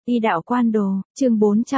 Y đạo quan đồ, chương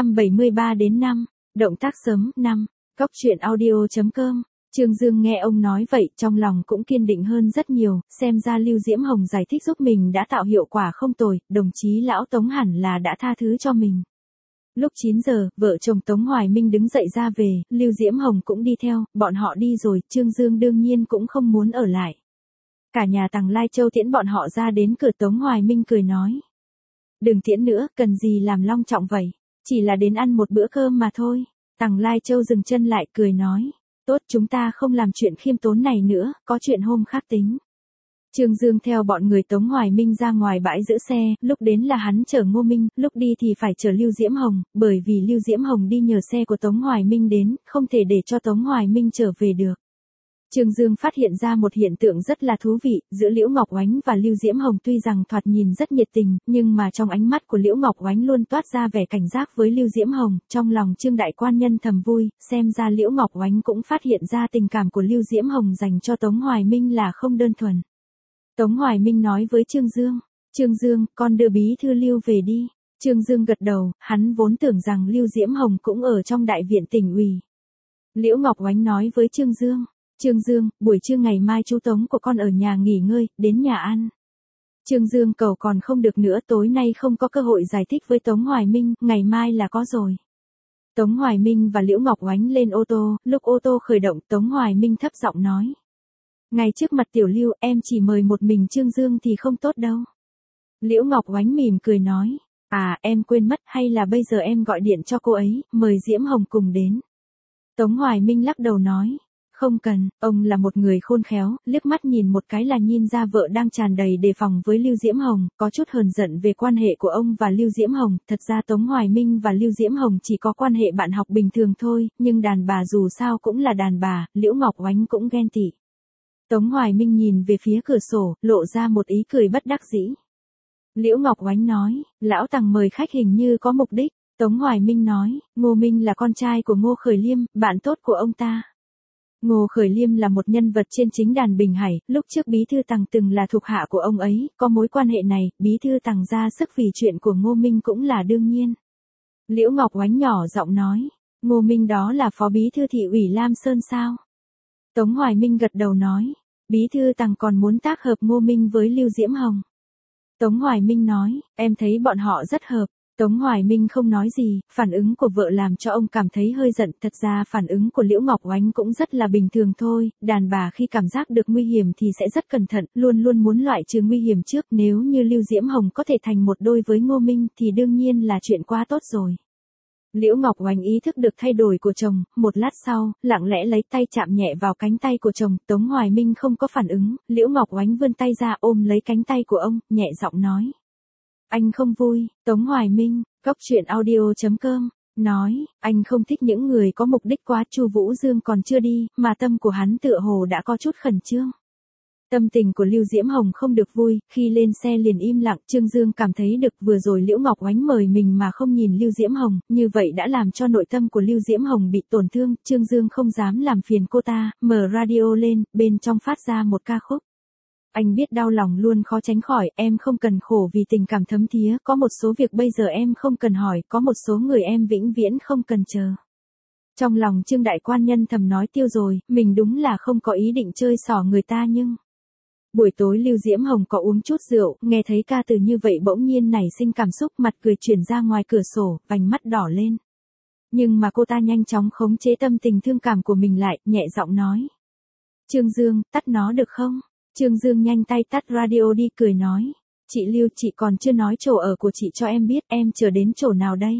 473 đến 5, động tác sớm, 5, Cóc truyện audio.com. Trương Dương nghe ông nói vậy, trong lòng cũng kiên định hơn rất nhiều, xem ra Lưu Diễm Hồng giải thích giúp mình đã tạo hiệu quả không tồi, đồng chí lão Tống hẳn là đã tha thứ cho mình. Lúc 9 giờ, vợ chồng Tống Hoài Minh đứng dậy ra về, Lưu Diễm Hồng cũng đi theo, bọn họ đi rồi, Trương Dương đương nhiên cũng không muốn ở lại. Cả nhà Tằng Lai Châu tiễn bọn họ ra đến cửa, Tống Hoài Minh cười nói. Đừng tiễn nữa, cần gì làm long trọng vậy, chỉ là đến ăn một bữa cơm mà thôi. Tằng Lai Châu dừng chân lại cười nói. Tốt, chúng ta không làm chuyện khiêm tốn này nữa, có chuyện hôm khác tính. Trương Dương theo bọn người Tống Hoài Minh ra ngoài bãi giữ xe, lúc đến là hắn chở Ngô Minh, lúc đi thì phải chở Lưu Diễm Hồng, bởi vì Lưu Diễm Hồng đi nhờ xe của Tống Hoài Minh đến, không thể để cho Tống Hoài Minh trở về được. Trương Dương phát hiện ra một hiện tượng rất là thú vị, giữa Liễu Ngọc Oánh và Lưu Diễm Hồng tuy rằng thoạt nhìn rất nhiệt tình, nhưng mà trong ánh mắt của Liễu Ngọc Oánh luôn toát ra vẻ cảnh giác với Lưu Diễm Hồng, trong lòng Trương đại quan nhân thầm vui, xem ra Liễu Ngọc Oánh cũng phát hiện ra tình cảm của Lưu Diễm Hồng dành cho Tống Hoài Minh là không đơn thuần. Tống Hoài Minh nói với Trương Dương, con đưa bí thư Lưu về đi. Trương Dương gật đầu, hắn vốn tưởng rằng Lưu Diễm Hồng cũng ở trong đại viện tỉnh ủy. Liễu Ngọc Oánh nói với Trương Dương, buổi trưa ngày mai chú Tống của con ở nhà nghỉ ngơi, đến nhà ăn. Trương Dương cầu còn không được nữa, tối nay không có cơ hội giải thích với Tống Hoài Minh, ngày mai là có rồi. Tống Hoài Minh và Liễu Ngọc Oánh lên ô tô, lúc ô tô khởi động Tống Hoài Minh thấp giọng nói. Ngay trước mặt Tiểu Lưu, em chỉ mời một mình Trương Dương thì không tốt đâu. Liễu Ngọc Oánh mỉm cười nói, em quên mất, hay là bây giờ em gọi điện cho cô ấy, mời Diễm Hồng cùng đến. Tống Hoài Minh lắc đầu nói. Không cần, ông là một người khôn khéo, liếc mắt nhìn một cái là nhìn ra vợ đang tràn đầy đề phòng với Lưu Diễm Hồng, có chút hờn giận về quan hệ của ông và Lưu Diễm Hồng, thật ra Tống Hoài Minh và Lưu Diễm Hồng chỉ có quan hệ bạn học bình thường thôi, nhưng đàn bà dù sao cũng là đàn bà, Liễu Ngọc Oánh cũng ghen tị. Tống Hoài Minh nhìn về phía cửa sổ, lộ ra một ý cười bất đắc dĩ. Liễu Ngọc Oánh nói, lão Tằng mời khách hình như có mục đích. Tống Hoài Minh nói, Ngô Minh là con trai của Ngô Khởi Liêm, bạn tốt của ông ta. Ngô Khởi Liêm là một nhân vật trên chính đàn Bình Hải, lúc trước Bí thư Tằng từng là thuộc hạ của ông ấy, có mối quan hệ này, Bí thư Tằng ra sức vì chuyện của Ngô Minh cũng là đương nhiên. Liễu Ngọc Oánh nhỏ giọng nói, Ngô Minh đó là phó bí thư thị ủy Lam Sơn sao? Tống Hoài Minh gật đầu nói, Bí thư Tằng còn muốn tác hợp Ngô Minh với Lưu Diễm Hồng. Tống Hoài Minh nói, em thấy bọn họ rất hợp. Tống Hoài Minh không nói gì, phản ứng của vợ làm cho ông cảm thấy hơi giận, thật ra phản ứng của Liễu Ngọc Oánh cũng rất là bình thường thôi, đàn bà khi cảm giác được nguy hiểm thì sẽ rất cẩn thận, luôn luôn muốn loại trừ nguy hiểm trước, nếu như Lưu Diễm Hồng có thể thành một đôi với Ngô Minh thì đương nhiên là chuyện quá tốt rồi. Liễu Ngọc Oánh ý thức được thay đổi của chồng, một lát sau, lặng lẽ lấy tay chạm nhẹ vào cánh tay của chồng, Tống Hoài Minh không có phản ứng, Liễu Ngọc Oánh vươn tay ra ôm lấy cánh tay của ông, nhẹ giọng nói. Anh không vui, Tống Hoài Minh, Cóc truyện audio.com, nói, anh không thích những người có mục đích quá. Chu Vũ Dương còn chưa đi, mà tâm của hắn tựa hồ đã có chút khẩn trương. Tâm tình của Lưu Diễm Hồng không được vui, khi lên xe liền im lặng, Trương Dương cảm thấy được vừa rồi Liễu Ngọc Oánh mời mình mà không nhìn Lưu Diễm Hồng, như vậy đã làm cho nội tâm của Lưu Diễm Hồng bị tổn thương, Trương Dương không dám làm phiền cô ta, mở radio lên, bên trong phát ra một ca khúc. Anh biết đau lòng luôn khó tránh khỏi, em không cần khổ vì tình cảm thấm thía, có một số việc bây giờ em không cần hỏi, có một số người em vĩnh viễn không cần chờ. Trong lòng Trương đại quan nhân thầm nói tiêu rồi, mình đúng là không có ý định chơi xỏ người ta nhưng... Buổi tối Lưu Diễm Hồng có uống chút rượu, nghe thấy ca từ như vậy bỗng nhiên nảy sinh cảm xúc, mặt cười chuyển ra ngoài cửa sổ, vành mắt đỏ lên. Nhưng mà cô ta nhanh chóng khống chế tâm tình thương cảm của mình lại, nhẹ giọng nói. Trương Dương, tắt nó được không? Trương Dương nhanh tay tắt radio đi cười nói. Chị Lưu, chị còn chưa nói chỗ ở của chị cho em biết, em chờ đến chỗ nào đây?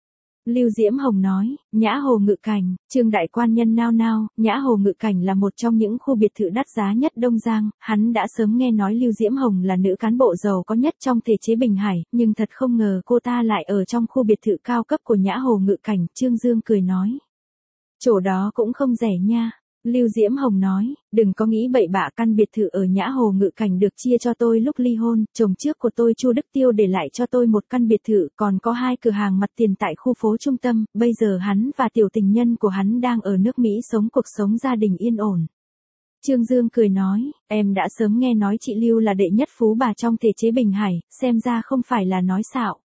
Lưu Diễm Hồng nói, Nhã Hồ Ngự Cảnh. Trương đại quan nhân nao nao, Nhã Hồ Ngự Cảnh là một trong những khu biệt thự đắt giá nhất Đông Giang, hắn đã sớm nghe nói Lưu Diễm Hồng là nữ cán bộ giàu có nhất trong thể chế Bình Hải, nhưng thật không ngờ cô ta lại ở trong khu biệt thự cao cấp của Nhã Hồ Ngự Cảnh, Trương Dương cười nói. Chỗ đó cũng không rẻ nha. Lưu Diễm Hồng nói, đừng có nghĩ bậy bạ, căn biệt thự ở Nhã Hồ Ngự Cảnh được chia cho tôi lúc ly hôn, chồng trước của tôi Chu Đức Tiêu để lại cho tôi một căn biệt thự, còn có 2 cửa hàng mặt tiền tại khu phố trung tâm, bây giờ hắn và tiểu tình nhân của hắn đang ở nước Mỹ sống cuộc sống gia đình yên ổn. Trương Dương cười nói, em đã sớm nghe nói chị Lưu là đệ nhất phú bà trong thể chế Bình Hải, xem ra không phải là nói xạo.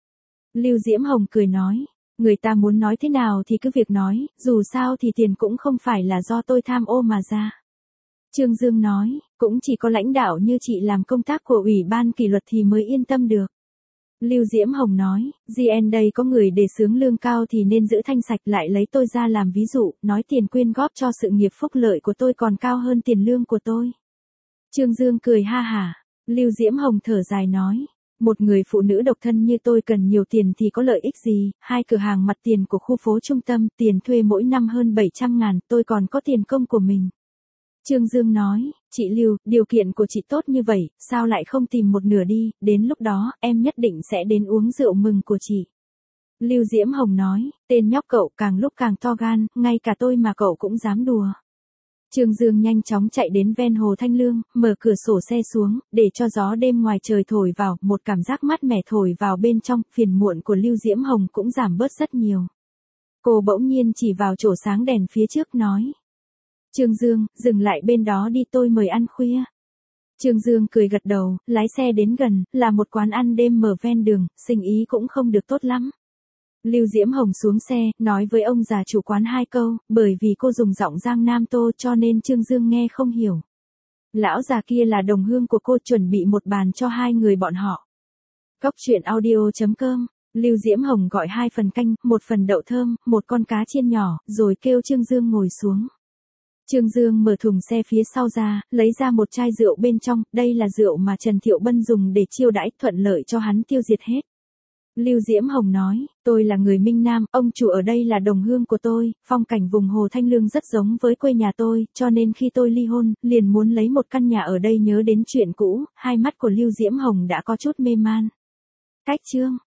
Lưu Diễm Hồng cười nói, người ta muốn nói thế nào thì cứ việc nói, dù sao thì tiền cũng không phải là do tôi tham ô mà ra. Trương Dương nói, cũng chỉ có lãnh đạo như chị làm công tác của Ủy ban kỷ luật thì mới yên tâm được. Lưu Diễm Hồng nói, GN đây có người đề xướng lương cao thì nên giữ thanh sạch, lại lấy tôi ra làm ví dụ, nói tiền quyên góp cho sự nghiệp phúc lợi của tôi còn cao hơn tiền lương của tôi. Trương Dương cười ha hả. Lưu Diễm Hồng thở dài nói, một người phụ nữ độc thân như tôi cần nhiều tiền thì có lợi ích gì, 2 cửa hàng mặt tiền của khu phố trung tâm, tiền thuê mỗi năm hơn 700.000, tôi còn có tiền công của mình. Trương Dương nói, chị Lưu, điều kiện của chị tốt như vậy, sao lại không tìm một nửa đi, đến lúc đó, em nhất định sẽ đến uống rượu mừng của chị. Lưu Diễm Hồng nói, tên nhóc cậu càng lúc càng to gan, ngay cả tôi mà cậu cũng dám đùa. Trương Dương nhanh chóng chạy đến ven hồ Thanh Lương, mở cửa sổ xe xuống, để cho gió đêm ngoài trời thổi vào, một cảm giác mát mẻ thổi vào bên trong, phiền muộn của Lưu Diễm Hồng cũng giảm bớt rất nhiều. Cô bỗng nhiên chỉ vào chỗ sáng đèn phía trước nói. Trương Dương, dừng lại bên đó đi, tôi mời ăn khuya. Trương Dương cười gật đầu, lái xe đến gần, là một quán ăn đêm mở ven đường, sinh ý cũng không được tốt lắm. Lưu Diễm Hồng xuống xe, nói với ông già chủ quán 2 câu, bởi vì cô dùng giọng Giang Nam Tô cho nên Trương Dương nghe không hiểu. Lão già kia là đồng hương của cô, chuẩn bị một bàn cho 2 người bọn họ. Cóc truyện audio.com. Lưu Diễm Hồng gọi 2 phần canh, 1 phần đậu thơm, 1 con cá chiên nhỏ, rồi kêu Trương Dương ngồi xuống. Trương Dương mở thùng xe phía sau ra, lấy ra một chai rượu bên trong, đây là rượu mà Trần Thiệu Bân dùng để chiêu đãi, thuận lợi cho hắn tiêu diệt hết. Lưu Diễm Hồng nói, tôi là người Minh Nam, ông chủ ở đây là đồng hương của tôi, phong cảnh vùng hồ Thanh Lương rất giống với quê nhà tôi, cho nên khi tôi ly hôn, liền muốn lấy một căn nhà ở đây. Nhớ đến chuyện cũ, hai mắt của Lưu Diễm Hồng đã có chút mê man. Cách chương